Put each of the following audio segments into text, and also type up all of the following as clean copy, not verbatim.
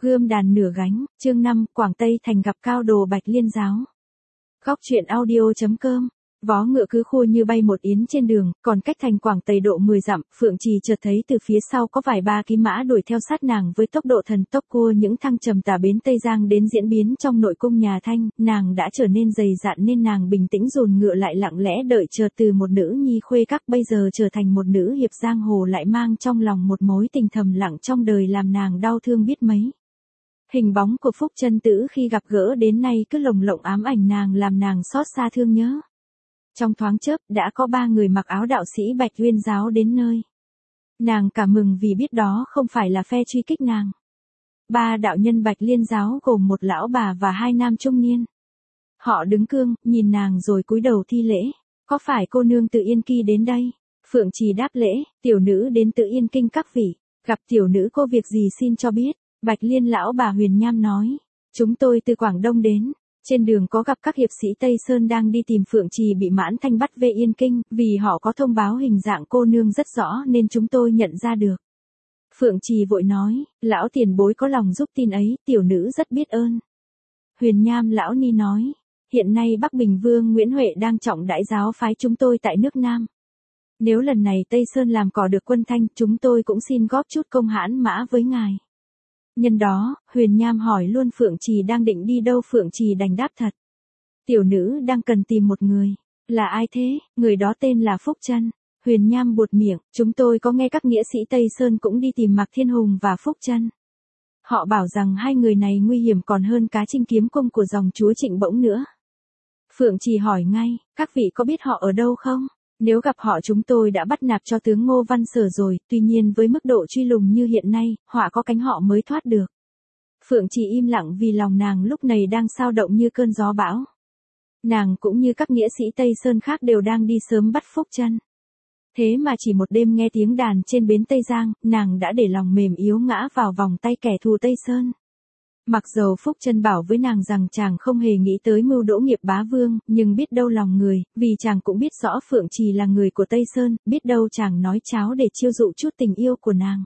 Gươm đàn nửa gánh, chương 5, Quảng Tây Thành gặp cao đồ Bạch Liên giáo. Góc truyện audio.com. Vó ngựa cứ khua như bay một yến trên đường, còn cách thành Quảng Tây độ 10 dặm, Phượng Trì chợt thấy từ phía sau có vài ba ký mã đuổi theo sát nàng với tốc độ thần tốc cua những thăng trầm tả bến Tây Giang đến diễn biến trong nội cung nhà Thanh, nàng đã trở nên dày dạn nên nàng bình tĩnh dồn ngựa lại lặng lẽ đợi chờ từ một nữ nhi khuê các bây giờ trở thành một nữ hiệp giang hồ lại mang trong lòng một mối tình thầm lặng trong đời làm nàng đau thương biết mấy. Hình bóng của Phúc Chân Tử khi gặp gỡ đến nay cứ lồng lộng ám ảnh nàng làm nàng xót xa thương nhớ. Trong thoáng chớp đã có 3 người mặc áo đạo sĩ Bạch Uyên giáo đến nơi. Nàng cảm mừng vì biết đó không phải là phe truy kích nàng. 3 đạo nhân Bạch Liên giáo gồm một lão bà và 2 nam trung niên. Họ đứng cương, nhìn nàng rồi cúi đầu thi lễ. Có phải cô nương từ Yên Kỳ đến đây? Phượng Trì đáp lễ, tiểu nữ đến từ Yên Kinh các vị. Gặp tiểu nữ có việc gì xin cho biết. Bạch Liên lão bà Huyền Nham nói. Chúng tôi từ Quảng Đông đến. Trên đường có gặp các hiệp sĩ Tây Sơn đang đi tìm Phượng Trì bị Mãn Thanh bắt về Yên Kinh, vì họ có thông báo hình dạng cô nương rất rõ nên chúng tôi nhận ra được. Phượng Trì vội nói, lão tiền bối có lòng giúp tin ấy, tiểu nữ rất biết ơn. Huyền Nham lão ni nói, hiện nay Bắc Bình Vương Nguyễn Huệ đang trọng đại giáo phái chúng tôi tại nước Nam. Nếu lần này Tây Sơn làm cỏ được quân Thanh, chúng tôi cũng xin góp chút công hãn mã với ngài. Nhân đó, Huyền Nham hỏi luôn Phượng Trì đang định đi đâu. Phượng Trì đành đáp thật. Tiểu nữ đang cần tìm một người. Là ai thế? Người đó tên là Phúc Chân. Huyền Nham buột miệng, chúng tôi có nghe các nghĩa sĩ Tây Sơn cũng đi tìm Mạc Thiên Hùng và Phúc Chân. Họ bảo rằng 2 người này nguy hiểm còn hơn Cá Trinh kiếm cung của dòng chúa Trịnh Bỗng nữa. Phượng Trì hỏi ngay, các vị có biết họ ở đâu không? Nếu gặp họ chúng tôi đã bắt nạp cho tướng Ngô Văn Sở rồi, tuy nhiên với mức độ truy lùng như hiện nay, họa có cánh họ mới thoát được. Phượng Trì im lặng vì lòng nàng lúc này đang xao động như cơn gió bão. Nàng cũng như các nghĩa sĩ Tây Sơn khác đều đang đi sớm bắt Phúc Chân. Thế mà chỉ một đêm nghe tiếng đàn trên bến Tây Giang, nàng đã để lòng mềm yếu ngã vào vòng tay kẻ thù Tây Sơn. Mặc dầu Phúc Chân bảo với nàng rằng chàng không hề nghĩ tới mưu đỗ nghiệp bá vương, nhưng biết đâu lòng người, vì chàng cũng biết rõ Phượng Trì là người của Tây Sơn, biết đâu chàng nói cháo để chiêu dụ chút tình yêu của nàng.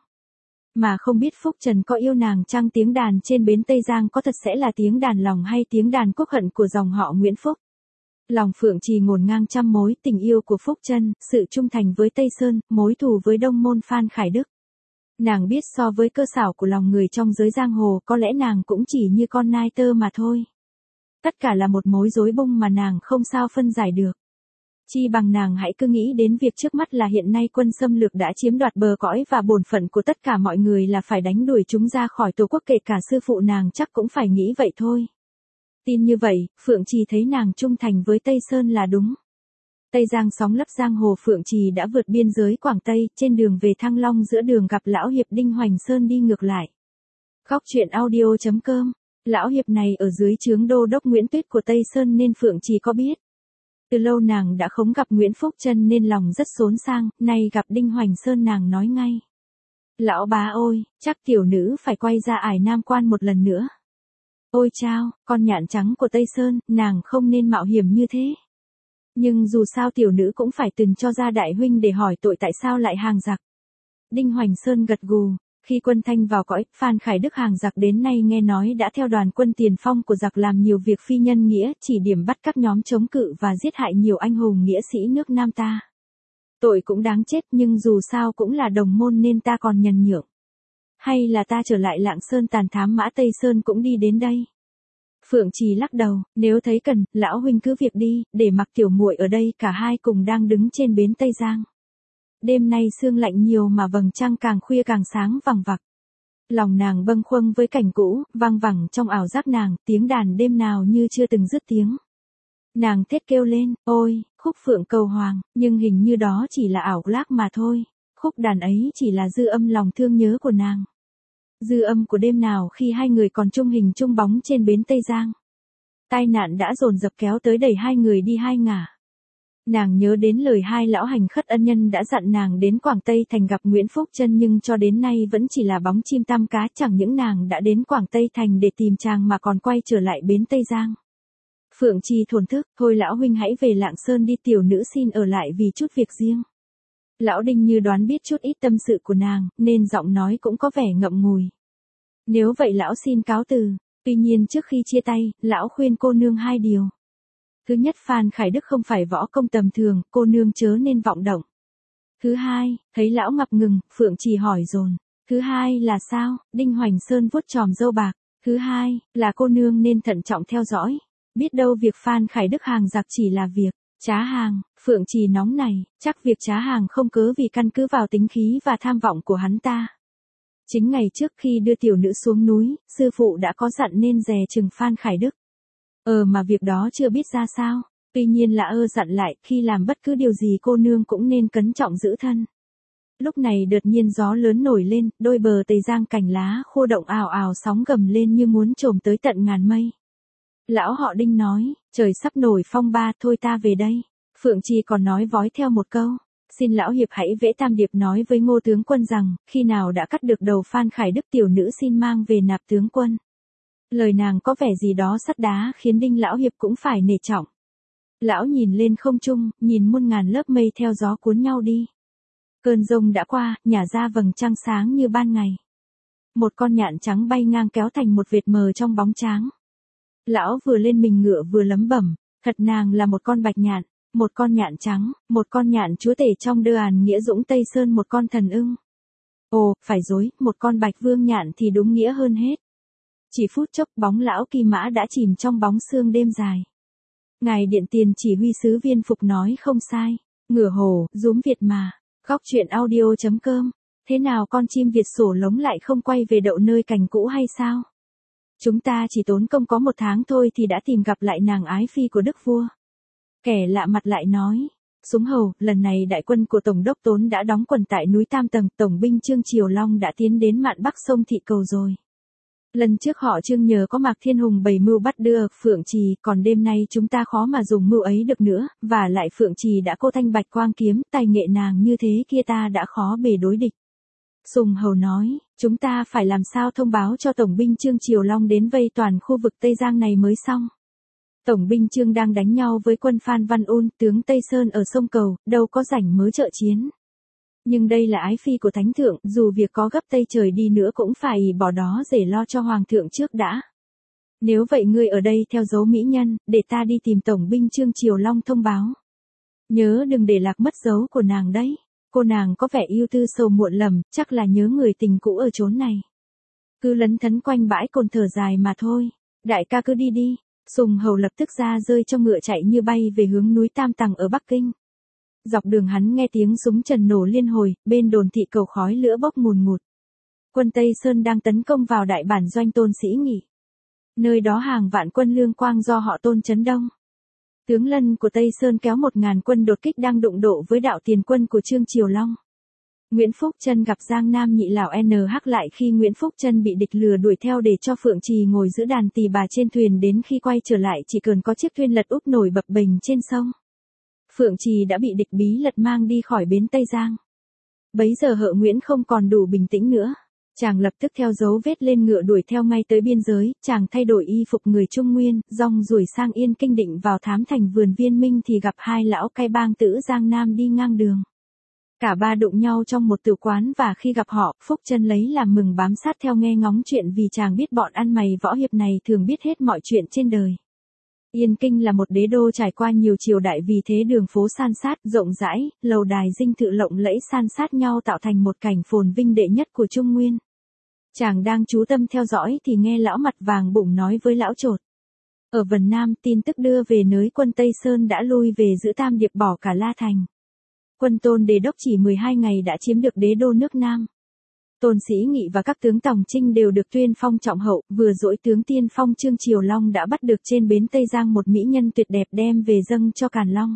Mà không biết Phúc Trần có yêu nàng chăng, tiếng đàn trên bến Tây Giang có thật sẽ là tiếng đàn lòng hay tiếng đàn quốc hận của dòng họ Nguyễn Phúc. Lòng Phượng Trì ngổn ngang trăm mối, tình yêu của Phúc Chân, sự trung thành với Tây Sơn, mối thù với Đông Môn Phan Khải Đức. Nàng biết so với cơ xảo của lòng người trong giới giang hồ có lẽ nàng cũng chỉ như con nai tơ mà thôi. Tất cả là một mối rối bung mà nàng không sao phân giải được. Chi bằng nàng hãy cứ nghĩ đến việc trước mắt là hiện nay quân xâm lược đã chiếm đoạt bờ cõi và bổn phận của tất cả mọi người là phải đánh đuổi chúng ra khỏi tổ quốc, kể cả sư phụ nàng chắc cũng phải nghĩ vậy thôi. Tin như vậy, Phượng Trì thấy nàng trung thành với Tây Sơn là đúng. Tây Giang sóng lấp giang hồ, Phượng Trì đã vượt biên giới Quảng Tây, trên đường về Thăng Long giữa đường gặp lão hiệp Đinh Hoành Sơn đi ngược lại. Góc truyện audio.com. Lão hiệp này ở dưới trướng đô đốc Nguyễn Tuyết của Tây Sơn nên Phượng Trì có biết. Từ lâu nàng đã không gặp Nguyễn Phúc Chân nên lòng rất xốn sang, nay gặp Đinh Hoành Sơn nàng nói ngay. Lão bá ôi, chắc tiểu nữ phải quay ra ải Nam Quan một lần nữa. Ôi chao, con nhạn trắng của Tây Sơn, nàng không nên mạo hiểm như thế. Nhưng dù sao tiểu nữ cũng phải từng cho ra đại huynh để hỏi tội tại sao lại hàng giặc. Đinh Hoành Sơn gật gù, khi quân Thanh vào cõi, Phan Khải Đức hàng giặc đến nay nghe nói đã theo đoàn quân tiền phong của giặc làm nhiều việc phi nhân nghĩa, chỉ điểm bắt các nhóm chống cự và giết hại nhiều anh hùng nghĩa sĩ nước Nam ta. Tội cũng đáng chết nhưng dù sao cũng là đồng môn nên ta còn nhần nhượng. Hay là ta trở lại Lạng Sơn tàn thám mã Tây Sơn cũng đi đến đây. Phượng Trì lắc đầu, nếu thấy cần, lão huynh cứ việc đi, để mặc tiểu muội ở đây. Cả hai cùng đang đứng trên bến Tây Giang. Đêm nay sương lạnh nhiều mà vầng trăng càng khuya càng sáng vằng vặc. Lòng nàng bâng khuâng với cảnh cũ, vang vẳng trong ảo giác nàng, tiếng đàn đêm nào như chưa từng dứt tiếng. Nàng thét kêu lên, ôi, khúc Phượng Cầu Hoàng, nhưng hình như đó chỉ là ảo giác mà thôi. Khúc đàn ấy chỉ là dư âm lòng thương nhớ của nàng. Dư âm của đêm nào khi 2 người còn chung hình chung bóng trên bến Tây Giang. Tai nạn đã dồn dập kéo tới đẩy 2 người đi 2 ngả. Nàng nhớ đến lời 2 lão hành khất ân nhân đã dặn nàng đến Quảng Tây Thành gặp Nguyễn Phúc Chân, nhưng cho đến nay vẫn chỉ là bóng chim tăm cá, chẳng những nàng đã đến Quảng Tây Thành để tìm chàng mà còn quay trở lại bến Tây Giang. Phượng Trì thổn thức, thôi lão huynh hãy về Lạng Sơn đi, tiểu nữ xin ở lại vì chút việc riêng. Lão Đinh như đoán biết chút ít tâm sự của nàng, nên giọng nói cũng có vẻ ngậm ngùi. Nếu vậy lão xin cáo từ. Tuy nhiên trước khi chia tay, lão khuyên cô nương hai điều. Thứ nhất, Phan Khải Đức không phải võ công tầm thường, cô nương chớ nên vọng động. Thứ hai, thấy lão ngập ngừng, Phượng Trì hỏi dồn. Thứ hai là sao? Đinh Hoành Sơn vuốt chòm râu bạc. Thứ hai, là cô nương nên thận trọng theo dõi. Biết đâu việc Phan Khải Đức hàng giặc chỉ là việc trá hàng. Phượng Trì nóng này, chắc việc trá hàng không cớ vì căn cứ vào tính khí và tham vọng của hắn ta. Chính ngày trước khi đưa tiểu nữ xuống núi, sư phụ đã có dặn nên dè chừng Phan Khải Đức. Mà việc đó chưa biết ra sao. Tuy nhiên là dặn lại, khi làm bất cứ điều gì cô nương cũng nên cẩn trọng giữ thân. Lúc này đột nhiên gió lớn nổi lên, đôi bờ Tây Giang cành lá khô động ào ào sóng gầm lên như muốn trồm tới tận ngàn mây. Lão họ Đinh nói, trời sắp nổi phong ba, thôi ta về đây. Phượng Trì còn nói vói theo một câu. Xin lão hiệp hãy vẽ tam điệp nói với Ngô tướng quân rằng, khi nào đã cắt được đầu Phan Khải Đức tiểu nữ xin mang về nạp tướng quân. Lời nàng có vẻ gì đó sắt đá khiến Đinh lão hiệp cũng phải nể trọng. Lão nhìn lên không trung, nhìn muôn ngàn lớp mây theo gió cuốn nhau đi. Cơn giông đã qua, nhả ra vầng trăng sáng như ban ngày. Một con nhạn trắng bay ngang kéo thành một vệt mờ trong bóng tráng. Lão vừa lên mình ngựa vừa lẩm bẩm, thật nàng là một con bạch nhạn, một con nhạn trắng, một con nhạn chúa tể trong Đơ Àn Nghĩa Dũng Tây Sơn, một con thần ưng. Ồ, phải dối, một con bạch vương nhạn thì đúng nghĩa hơn hết. Chỉ phút chốc bóng lão Kỳ Mã đã chìm trong bóng sương đêm dài. Ngài điện tiền chỉ huy sứ Viên Phục nói không sai, ngửa hồ, rúm Việt mà. Góc truyện audio.com. Thế nào con chim Việt sổ lống lại không quay về đậu nơi cành cũ hay sao? Chúng ta chỉ tốn công có 1 tháng thôi thì đã tìm gặp lại nàng ái phi của đức vua. Kẻ lạ mặt lại nói, Súng Hầu, lần này đại quân của Tổng đốc Tốn đã đóng quần tại núi Tam Tầng, Tổng binh Trương Triều Long đã tiến đến mạn bắc sông Thị Cầu rồi. Lần trước họ Trương nhờ có Mạc Thiên Hùng bày mưu bắt đưa Phượng Trì, còn đêm nay chúng ta khó mà dùng mưu ấy được nữa, và lại Phượng Trì đã cô thanh bạch quang kiếm, tài nghệ nàng như thế kia ta đã khó bề đối địch. Sùng Hầu nói, chúng ta phải làm sao thông báo cho Tổng binh Trương Triều Long đến vây toàn khu vực Tây Giang này mới xong. Tổng binh Trương đang đánh nhau với quân Phan Văn Un, tướng Tây Sơn ở sông Cầu, đâu có rảnh mớ trợ chiến. Nhưng đây là ái phi của thánh thượng, dù việc có gấp Tây trời đi nữa cũng phải bỏ đó để lo cho hoàng thượng trước đã. Nếu vậy ngươi ở đây theo dấu mỹ nhân, để ta đi tìm Tổng binh Trương Triều Long thông báo. Nhớ đừng để lạc mất dấu của nàng đấy. Cô nàng có vẻ yêu tư sầu muộn lầm, chắc là nhớ người tình cũ ở chốn này. Cứ lấn thấn quanh bãi cồn thở dài mà thôi. Đại ca cứ đi đi. Sùng Hầu lập tức ra rơi cho ngựa chạy như bay về hướng núi Tam Tầng ở Bắc Kinh. Dọc đường hắn nghe tiếng súng trần nổ liên hồi, bên đồn Thị Cầu khói lửa bốc mùn ngụt. Quân Tây Sơn đang tấn công vào đại bản doanh Tôn Sĩ Nghị. Nơi đó hàng vạn quân lương quang do họ Tôn trấn đông. Tướng Lân của Tây Sơn kéo 1000 quân đột kích đang đụng độ với đạo tiền quân của Trương Triều Long. Nguyễn Phúc Trân gặp Giang Nam nhị lão NH lại khi Nguyễn Phúc Trân bị địch lừa đuổi theo để cho Phượng Trì ngồi giữ đàn tỳ bà trên thuyền, đến khi quay trở lại chỉ cần có chiếc thuyền lật úp nổi bập bềnh trên sông. Phượng Trì đã bị địch bí lật mang đi khỏi bến Tây Giang. Bấy giờ Hợ Nguyễn không còn đủ bình tĩnh nữa. Chàng lập tức theo dấu vết lên ngựa đuổi theo ngay tới biên giới, chàng thay đổi y phục người Trung Nguyên, rong ruổi sang Yên Kinh định vào thám thành vườn Viên Minh thì gặp 2 lão cai bang tử Giang Nam đi ngang đường. Cả ba đụng nhau trong một tử quán và khi gặp họ, Phúc Trân lấy làm mừng bám sát theo nghe ngóng chuyện vì chàng biết bọn ăn mày võ hiệp này thường biết hết mọi chuyện trên đời. Yên Kinh là một đế đô trải qua nhiều triều đại, vì thế đường phố san sát, rộng rãi, lầu đài dinh thự lộng lẫy san sát nhau tạo thành một cảnh phồn vinh đệ nhất của Trung Nguyên. Chàng đang chú tâm theo dõi thì nghe lão mặt vàng bụng nói với lão Chột. Ở Vân Nam tin tức đưa về nới quân Tây Sơn đã lui về giữ Tam Điệp, bỏ cả La Thành. Quân Tôn Đề Đốc chỉ 12 ngày đã chiếm được đế đô nước Nam. Tôn Sĩ Nghị và các tướng Tòng Trinh đều được tuyên phong trọng hậu, vừa dỗi tướng tiên phong Trương Triều Long đã bắt được trên bến Tây Giang một mỹ nhân tuyệt đẹp đem về dâng cho Càn Long.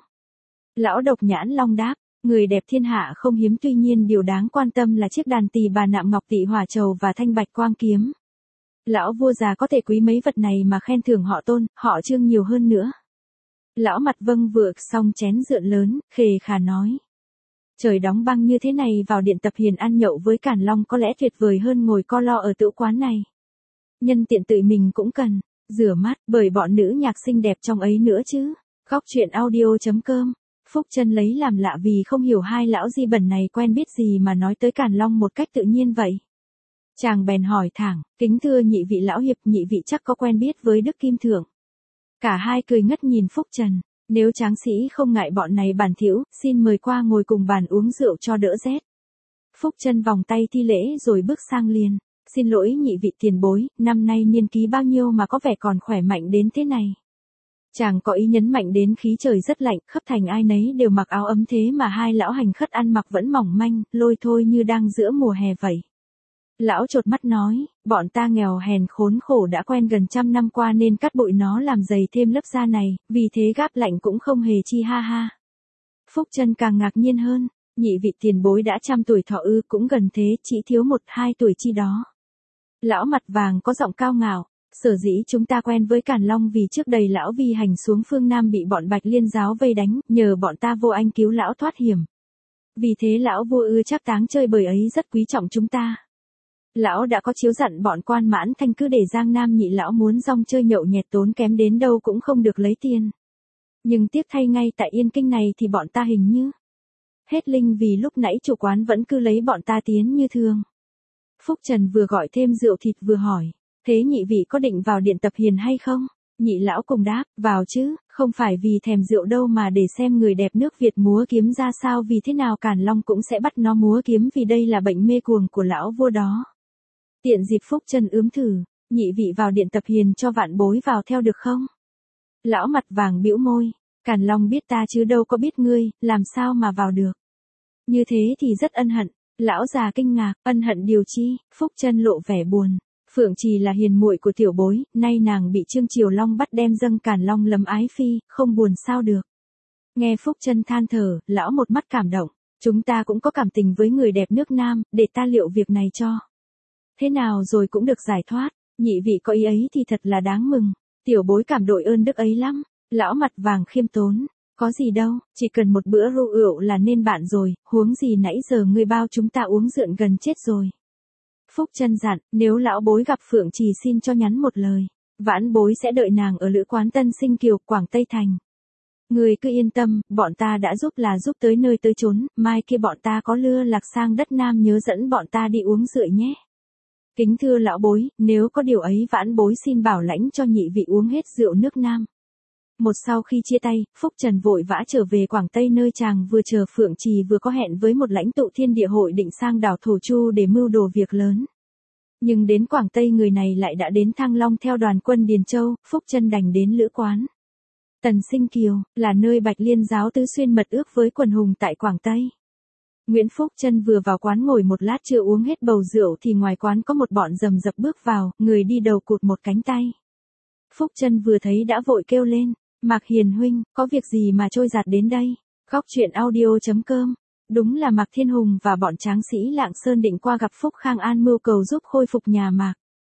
Lão Độc Nhãn Long đáp, người đẹp thiên hạ không hiếm, tuy nhiên điều đáng quan tâm là chiếc đàn tỳ bà nạm ngọc tị hỏa trầu và thanh bạch quang kiếm. Lão vua già có thể quý mấy vật này mà khen thưởng họ Tôn, họ Trương nhiều hơn nữa. Lão mặt vâng vựa xong chén rượu lớn, khề khà nói. Trời đóng băng như thế này vào điện tập hiền ăn nhậu với Càn Long có lẽ tuyệt vời hơn ngồi co lo ở tửu quán này. Nhân tiện tự mình cũng cần rửa mắt bởi bọn nữ nhạc xinh đẹp trong ấy nữa chứ. Góc truyện audio.com. Phúc Trân lấy làm lạ vì không hiểu 2 lão di bẩn này quen biết gì mà nói tới Càn Long một cách tự nhiên vậy. Chàng bèn hỏi thẳng, kính thưa nhị vị lão hiệp, nhị vị chắc có quen biết với Đức Kim Thượng. Cả hai cười ngất nhìn Phúc Trần, nếu tráng sĩ không ngại bọn này bản thỉu, xin mời qua ngồi cùng bàn uống rượu cho đỡ rét. Phúc Trần vòng tay thi lễ rồi bước sang liền, xin lỗi nhị vị tiền bối, năm nay niên ký bao nhiêu mà có vẻ còn khỏe mạnh đến thế này. Chàng có ý nhấn mạnh đến khí trời rất lạnh, khắp thành ai nấy đều mặc áo ấm thế mà hai lão hành khất ăn mặc vẫn mỏng manh, lôi thôi như đang giữa mùa hè vậy. Lão chột mắt nói, bọn ta nghèo hèn khốn khổ đã quen gần 100 năm qua nên cắt bụi nó làm dày thêm lớp da này, vì thế gáp lạnh cũng không hề chi ha ha. Phúc Trần càng ngạc nhiên hơn, nhị vị tiền bối đã 100 tuổi thọ ư, cũng gần thế, chỉ thiếu 1-2 tuổi chi đó. Lão mặt vàng có giọng cao ngạo, sở dĩ chúng ta quen với Càn Long vì trước đây lão vi hành xuống phương Nam bị bọn Bạch Liên giáo vây đánh, nhờ bọn ta vô anh cứu lão thoát hiểm. Vì thế lão vua ưa chắc táng chơi bời ấy rất quý trọng chúng ta. Lão đã có chiếu dặn bọn quan Mãn Thanh cứ để Giang Nam nhị lão muốn rong chơi nhậu nhẹt tốn kém đến đâu cũng không được lấy tiền. Nhưng tiếc thay ngay tại Yên Kinh này thì bọn ta hình như hết linh, vì lúc nãy chủ quán vẫn cứ lấy bọn ta tiến như thường. Phúc Trần vừa gọi thêm rượu thịt vừa hỏi, thế nhị vị có định vào điện tập hiền hay không? Nhị lão cùng đáp, vào chứ, không phải vì thèm rượu đâu mà để xem người đẹp nước Việt múa kiếm ra sao, vì thế nào Càn Long cũng sẽ bắt nó múa kiếm, vì đây là bệnh mê cuồng của lão vua đó. Tiện dịp Phúc Trần ướm thử, nhị vị vào điện tập hiền cho vạn bối vào theo được không? Lão mặt vàng bĩu môi, Càn Long biết ta chứ đâu có biết ngươi, làm sao mà vào được. Như thế thì rất ân hận. Lão già kinh ngạc, ân hận điều chi? Phúc Trần lộ vẻ buồn. Phượng Trì là hiền muội của tiểu bối, nay nàng bị Trương Triều Long bắt đem dâng Càn Long lấm ái phi, không buồn sao được. Nghe Phúc Trần than thở, lão một mắt cảm động, chúng ta cũng có cảm tình với người đẹp nước Nam, để ta liệu việc này cho. Thế nào rồi cũng được giải thoát, nhị vị có ý ấy thì thật là đáng mừng, tiểu bối cảm đội ơn đức ấy lắm. Lão mặt vàng khiêm tốn, có gì đâu, chỉ cần một bữa rượu rượu là nên bạn rồi, huống gì nãy giờ ngươi bao chúng ta uống rượn gần chết rồi. Phúc Trần dặn, nếu lão bối gặp Phượng Trì xin cho nhắn một lời, vãn bối sẽ đợi nàng ở lữ quán Tân Sinh Kiều, Quảng Tây Thành. Người cứ yên tâm, bọn ta đã giúp là giúp tới nơi tới chốn, mai kia bọn ta có lưa lạc sang đất Nam nhớ dẫn bọn ta đi uống rượu nhé. Kính thưa lão bối, nếu có điều ấy vãn bối xin bảo lãnh cho nhị vị uống hết rượu nước Nam. Một sau khi chia tay, Phúc Trần vội vã trở về Quảng Tây nơi chàng vừa chờ Phượng Trì vừa có hẹn với một lãnh tụ Thiên Địa Hội định sang đảo Thổ Chu để mưu đồ việc lớn. Nhưng đến Quảng Tây người này lại đã đến Thăng Long theo đoàn quân Điền Châu, Phúc Trần đành đến lữ quán Tần Sinh Kiều, là nơi Bạch Liên giáo tứ xuyên mật ước với quần hùng tại Quảng Tây. Nguyễn Phúc Trần vừa vào quán ngồi một lát chưa uống hết bầu rượu thì ngoài quán có một bọn rầm rập bước vào, người đi đầu cụt một cánh tay. Phúc Trần vừa thấy đã vội kêu lên, Mạc Hiền huynh, có việc gì mà trôi dạt đến đây? Góc truyện audio.com. Đúng là Mạc Thiên Hùng và bọn tráng sĩ Lạng Sơn định qua gặp Phúc Khang An mưu cầu giúp khôi phục nhà Mạc.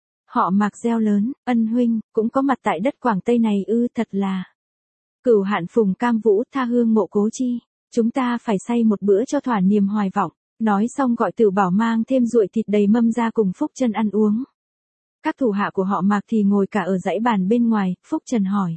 Họ Mạc reo lớn, ân huynh, cũng có mặt tại đất Quảng Tây này ư, thật là. Cửu hạn phùng cam vũ, tha hương mộ cố chi. Chúng ta phải say một bữa cho thỏa niềm hoài vọng. Nói xong gọi Tử Bảo mang thêm ruội thịt đầy mâm ra cùng Phúc Trần ăn uống. Các thủ hạ của họ Mạc thì ngồi cả ở dãy bàn bên ngoài, Phúc Trần hỏi.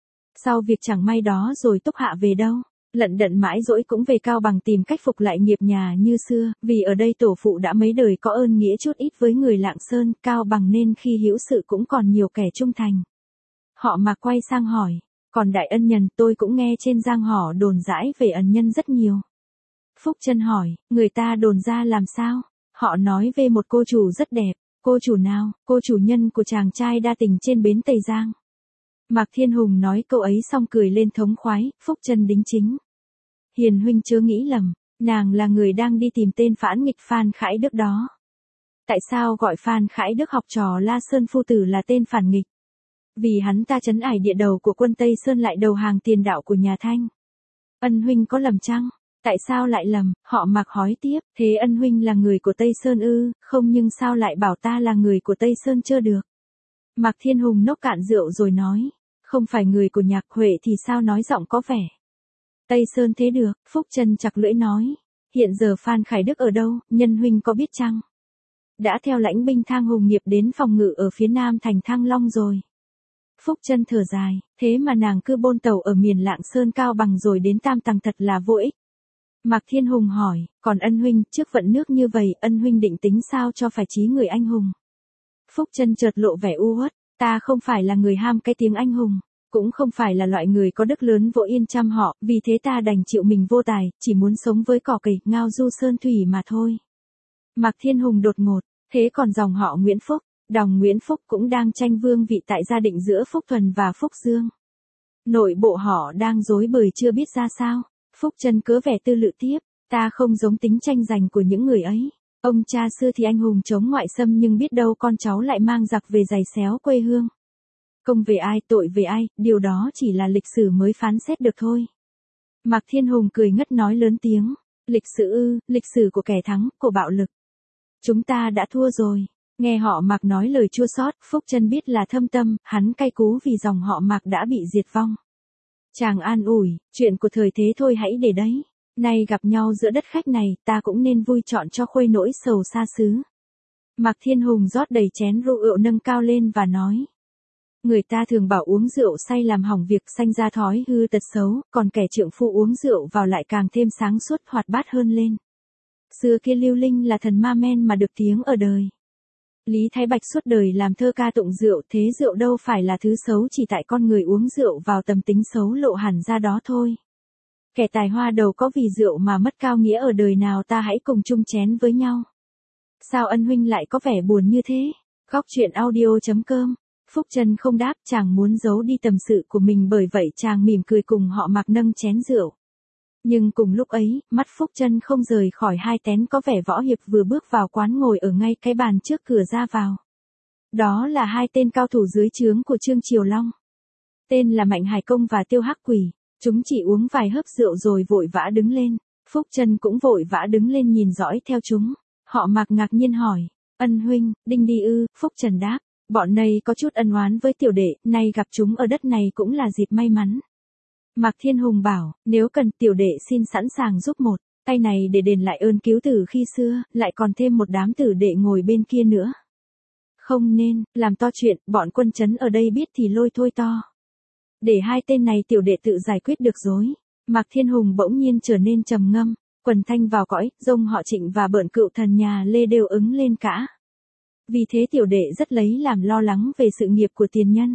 Sau việc chẳng may đó rồi Túc Hạ về đâu? Lận đận mãi dỗi cũng về Cao Bằng tìm cách phục lại nghiệp nhà như xưa, vì ở đây tổ phụ đã mấy đời có ơn nghĩa chút ít với người Lạng Sơn, Cao Bằng nên khi hữu sự cũng còn nhiều kẻ trung thành. Họ Mạc quay sang hỏi, còn đại ân nhân, tôi cũng nghe trên giang hồ đồn dãi về ân nhân rất nhiều. Phúc Trần hỏi, người ta đồn ra làm sao? Họ nói về một cô chủ rất đẹp. Cô chủ nào? Cô chủ nhân của chàng trai đa tình trên bến Tây Giang. Mạc Thiên Hùng nói câu ấy xong cười lên thống khoái, Phúc Trần đính chính. Hiền huynh chớ nghĩ lầm, nàng là người đang đi tìm tên phản nghịch Phan Khải Đức đó. Tại sao gọi Phan Khải Đức học trò La Sơn phu tử là tên phản nghịch? Vì hắn ta trấn ải địa đầu của quân Tây Sơn lại đầu hàng tiền đạo của nhà Thanh. Ân huynh có lầm chăng? Tại sao lại lầm? Họ Mạc hỏi tiếp, thế ân huynh là người của Tây Sơn ư? Không, nhưng sao lại bảo ta là người của Tây Sơn chưa được? Mạc Thiên Hùng nốc cạn rượu rồi nói, không phải người của Nhạc Huệ thì sao nói giọng có vẻ Tây Sơn thế được? Phúc Trần chặt lưỡi nói, hiện giờ Phan Khải Đức ở đâu, nhân huynh có biết chăng? Đã theo lãnh binh Thang Hùng Nghiệp đến phòng ngự ở phía nam thành Thăng Long rồi. Phúc Trần thở dài, thế mà nàng cứ bôn tàu ở miền Lạng Sơn Cao Bằng rồi đến Tam Tầng thật là vô ích. Mạc Thiên Hùng hỏi, còn ân huynh, trước vận nước như vậy, ân huynh định tính sao cho phải chí người anh hùng? Phúc Chân chợt lộ vẻ u uất, ta không phải là người ham cái tiếng anh hùng, cũng không phải là loại người có đức lớn vỗ yên trăm họ, vì thế ta đành chịu mình vô tài, chỉ muốn sống với cỏ cây, ngao du sơn thủy mà thôi. Mạc Thiên Hùng đột ngột, thế còn dòng họ Nguyễn Phúc, dòng Nguyễn Phúc cũng đang tranh vương vị tại gia định giữa Phúc Thuần và Phúc Dương. Nội bộ họ đang rối bời chưa biết ra sao. Phúc Chân cớ vẻ tư lự tiếp, ta không giống tính tranh giành của những người ấy. Ông cha xưa thì anh hùng chống ngoại xâm nhưng biết đâu con cháu lại mang giặc về giày xéo quê hương. Công về ai, tội về ai, điều đó chỉ là lịch sử mới phán xét được thôi. Mạc Thiên Hùng cười ngất nói lớn tiếng, lịch sử ư, lịch sử của kẻ thắng, của bạo lực. Chúng ta đã thua rồi. Nghe họ Mạc nói lời chua xót, Phúc Chân biết là thâm tâm, hắn cay cú vì dòng họ Mạc đã bị diệt vong. Chàng an ủi, chuyện của thời thế thôi hãy để đấy. Nay gặp nhau giữa đất khách này, ta cũng nên vui chọn cho khuây nỗi sầu xa xứ. Mạc Thiên Hùng rót đầy chén rượu nâng cao lên và nói. Người ta thường bảo uống rượu say làm hỏng việc, sanh ra thói hư tật xấu, còn kẻ trượng phu uống rượu vào lại càng thêm sáng suốt hoạt bát hơn lên. Xưa kia Lưu Linh là thần ma men mà được tiếng ở đời. Lý Thái Bạch suốt đời làm thơ ca tụng rượu, thế rượu đâu phải là thứ xấu, chỉ tại con người uống rượu vào tầm tính xấu lộ hẳn ra đó thôi. Kẻ tài hoa đầu có vì rượu mà mất cao nghĩa ở đời nào, ta hãy cùng chung chén với nhau. Sao ân huynh lại có vẻ buồn như thế? Góc truyện audio.com. Phúc Chân không đáp, chàng muốn giấu đi tâm sự của mình, bởi vậy chàng mỉm cười cùng họ Mạc nâng chén rượu. Nhưng cùng lúc ấy, mắt Phúc Chân không rời khỏi hai tén có vẻ võ hiệp vừa bước vào quán ngồi ở ngay cái bàn trước cửa ra vào. Đó là hai tên cao thủ dưới trướng của Trương Triều Long. Tên là Mạnh Hải Công và Tiêu Hắc Quỷ. Chúng chỉ uống vài hớp rượu rồi vội vã đứng lên. Phúc Chân cũng vội vã đứng lên nhìn dõi theo chúng. Họ Mạc ngạc nhiên hỏi, ân huynh, đinh đi ư? Phúc Chân đáp, bọn này có chút ân oán với tiểu đệ, nay gặp chúng ở đất này cũng là dịp may mắn. Mạc Thiên Hùng bảo, nếu cần tiểu đệ xin sẵn sàng giúp một tay này để đền lại ơn cứu tử khi xưa, lại còn thêm một đám tử đệ ngồi bên kia nữa. Không nên, làm to chuyện, bọn quân trấn ở đây biết thì lôi thôi to. Để hai tên này tiểu đệ tự giải quyết được rối. Mạc Thiên Hùng bỗng nhiên trở nên trầm ngâm, quần thanh vào cõi, dông họ Trịnh và Bợn cựu thần nhà Lê đều ứng lên cả. Vì thế tiểu đệ rất lấy làm lo lắng về sự nghiệp của tiền nhân.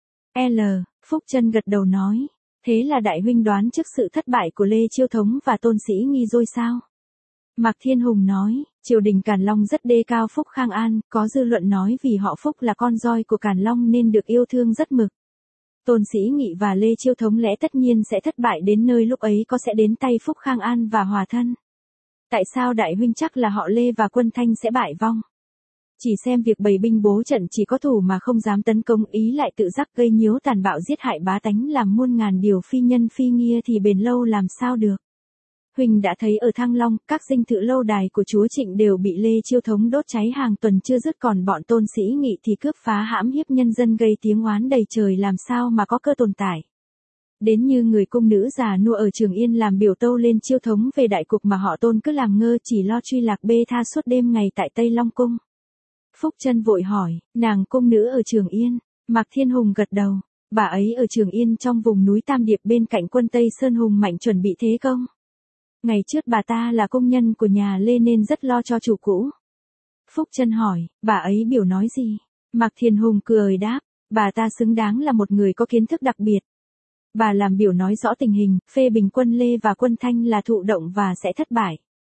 Phúc Chân gật đầu nói. Thế là đại huynh đoán trước sự thất bại của Lê Chiêu Thống và Tôn Sĩ Nghi rồi sao? Mạc Thiên Hùng nói, triều đình Càn Long rất đề cao Phúc Khang An, có dư luận nói vì họ Phúc là con roi của Càn Long nên được yêu thương rất mực. Tôn Sĩ Nghị và Lê Chiêu Thống lẽ tất nhiên sẽ thất bại, đến nơi lúc ấy có sẽ đến tay Phúc Khang An và hòa thân. Tại sao đại huynh chắc là họ Lê và quân Thanh sẽ bại vong? Chỉ xem việc bày binh bố trận chỉ có thủ mà không dám tấn công, ý lại tự giác gây nhiễu tàn bạo giết hại bá tánh, làm muôn ngàn điều phi nhân phi nghĩa thì bền lâu làm sao được. Huỳnh đã thấy ở Thăng Long, các dinh thự lâu đài của chúa Trịnh đều bị Lê Chiêu Thống đốt cháy hàng tuần chưa dứt, còn bọn Tôn Sĩ Nghị thì cướp phá hãm hiếp nhân dân gây tiếng oán đầy trời, làm sao mà có cơ tồn tại. Đến như người cung nữ già nua ở Trường Yên làm biểu tâu lên Chiêu Thống về đại cục mà họ Tôn cứ làm ngơ chỉ lo truy lạc bê tha suốt đêm ngày tại Tây Long Cung. Phúc Chân vội hỏi, nàng cung nữ ở Trường Yên? Mạc Thiên Hùng gật đầu, bà ấy ở Trường Yên trong vùng núi Tam Điệp bên cạnh quân Tây Sơn Hùng Mạnh chuẩn bị thế công. Ngày trước bà ta là công nhân của nhà Lê nên rất lo cho chủ cũ. Phúc Chân hỏi, bà ấy biểu nói gì? Mạc Thiên Hùng cười đáp, bà ta xứng đáng là một người có kiến thức đặc biệt. Bà làm biểu nói rõ tình hình, phê bình quân Lê và quân Thanh là thụ động và sẽ thất bại.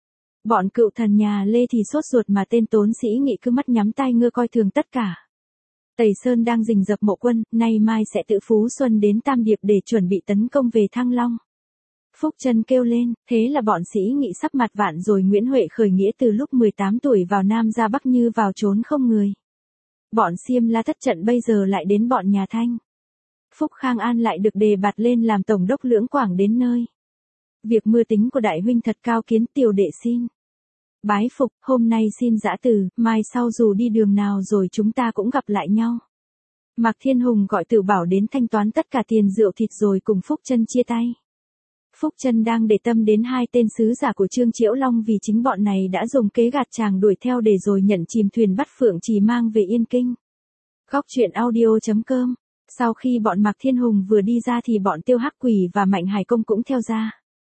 Bọn cựu thần nhà Lê thì sốt ruột mà tên Tôn Sĩ Nghị cứ mắt nhắm tai ngơ coi thường tất cả. Tây Sơn đang rình rập mộ quân, nay mai sẽ tự Phú Xuân đến Tam Điệp để chuẩn bị tấn công về Thăng Long. Phúc Chân kêu lên, thế là bọn Sĩ Nghị sắp mặt vạn rồi. Nguyễn Huệ khởi nghĩa từ lúc 18 tuổi vào Nam ra Bắc như vào trốn không người. Bọn Xiêm La thất trận bây giờ lại đến bọn nhà Thanh. Phúc Khang An lại được đề bạt lên làm tổng đốc Lưỡng Quảng đến nơi. Việc mưu tính của đại huynh thật cao kiến, tiểu đệ xin bái phục, hôm nay xin giã từ, mai sau dù đi đường nào rồi chúng ta cũng gặp lại nhau. Mạc Thiên Hùng gọi Tử Bảo đến thanh toán tất cả tiền rượu thịt rồi cùng Phúc Chân chia tay. Phúc Chân đang để tâm đến hai tên sứ giả của Trương Chiễu Long vì chính bọn này đã dùng kế gạt chàng đuổi theo để rồi nhận chìm thuyền bắt Phượng Trì mang về Yên Kinh. Góc truyện audio.com. Sau khi bọn Mạc Thiên Hùng vừa đi ra thì bọn Tiêu Hắc Quỷ và Mạnh Hải Công cũng theo ra.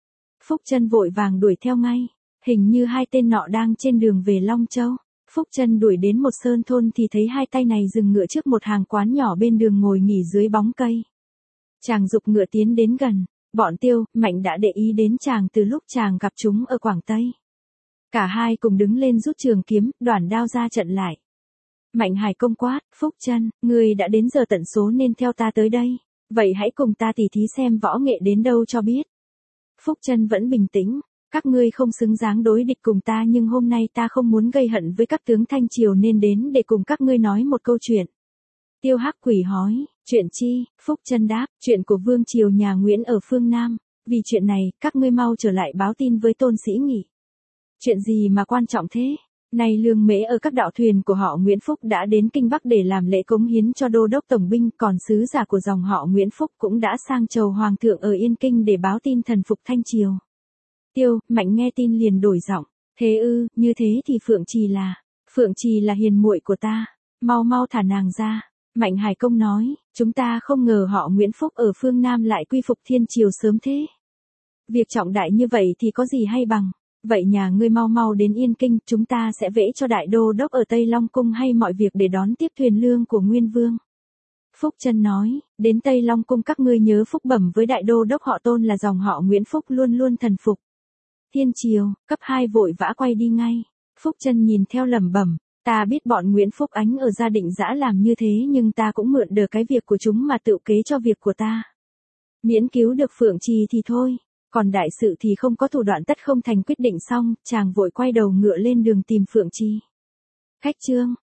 Phúc Chân vội vàng đuổi theo ngay. Hình như hai tên nọ đang trên đường về Long Châu. Phúc Chân đuổi đến một sơn thôn thì thấy hai tay này dừng ngựa trước một hàng quán nhỏ bên đường ngồi nghỉ dưới bóng cây. Chàng giục ngựa tiến đến gần. Bọn Tiêu, Mạnh đã để ý đến chàng từ lúc chàng gặp chúng ở Quảng Tây. Cả hai cùng đứng lên rút trường kiếm, đoản đao ra trận lại. Mạnh Hải công quát, Phúc Chân, ngươi đã đến giờ tận số nên theo ta tới đây. Vậy hãy cùng ta tỉ thí xem võ nghệ đến đâu cho biết. Phúc Chân vẫn bình tĩnh, các ngươi không xứng đáng đối địch cùng ta nhưng hôm nay ta không muốn gây hận với các tướng Thanh Triều nên đến để cùng các ngươi nói một câu chuyện. Tiêu Hắc Quỷ hỏi, chuyện chi? Phúc Chân đáp, chuyện của Vương Triều nhà Nguyễn ở phương Nam. Vì chuyện này, các ngươi mau trở lại báo tin với Tôn Sĩ Nghị. Chuyện gì mà quan trọng thế? Này lương mễ ở các đạo thuyền của họ Nguyễn Phúc đã đến Kinh Bắc để làm lễ cống hiến cho đô đốc tổng binh, còn sứ giả của dòng họ Nguyễn Phúc cũng đã sang chầu hoàng thượng ở Yên Kinh để báo tin thần phục Thanh Triều. Tiêu, Mạnh nghe tin liền đổi giọng, thế ư, như thế thì Phượng Trì là hiền muội của ta, mau mau thả nàng ra. Mạnh Hải công nói, chúng ta không ngờ họ Nguyễn Phúc ở phương Nam lại quy phục Thiên Triều sớm thế. Việc trọng đại như vậy thì có gì hay bằng. Vậy nhà ngươi mau mau đến Yên Kinh, chúng ta sẽ vẽ cho đại đô đốc ở Tây Long Cung hay mọi việc để đón tiếp thuyền lương của Nguyên Vương. Phúc Chân nói, đến Tây Long Cung các ngươi nhớ phúc bẩm với đại đô đốc họ Tôn là dòng họ Nguyễn Phúc luôn luôn thần phục Thiên Triều. Cấp 2 vội vã quay đi ngay. Phúc Chân nhìn theo lẩm bẩm, ta biết bọn Nguyễn Phúc Ánh ở gia Định Dã làm như thế nhưng ta cũng mượn được cái việc của chúng mà tự kế cho việc của ta. Miễn cứu được Phượng Trì thì thôi. Còn đại sự thì không có thủ đoạn tất không thành quyết định xong, chàng vội quay đầu ngựa lên đường tìm Phượng Trì. Khách chương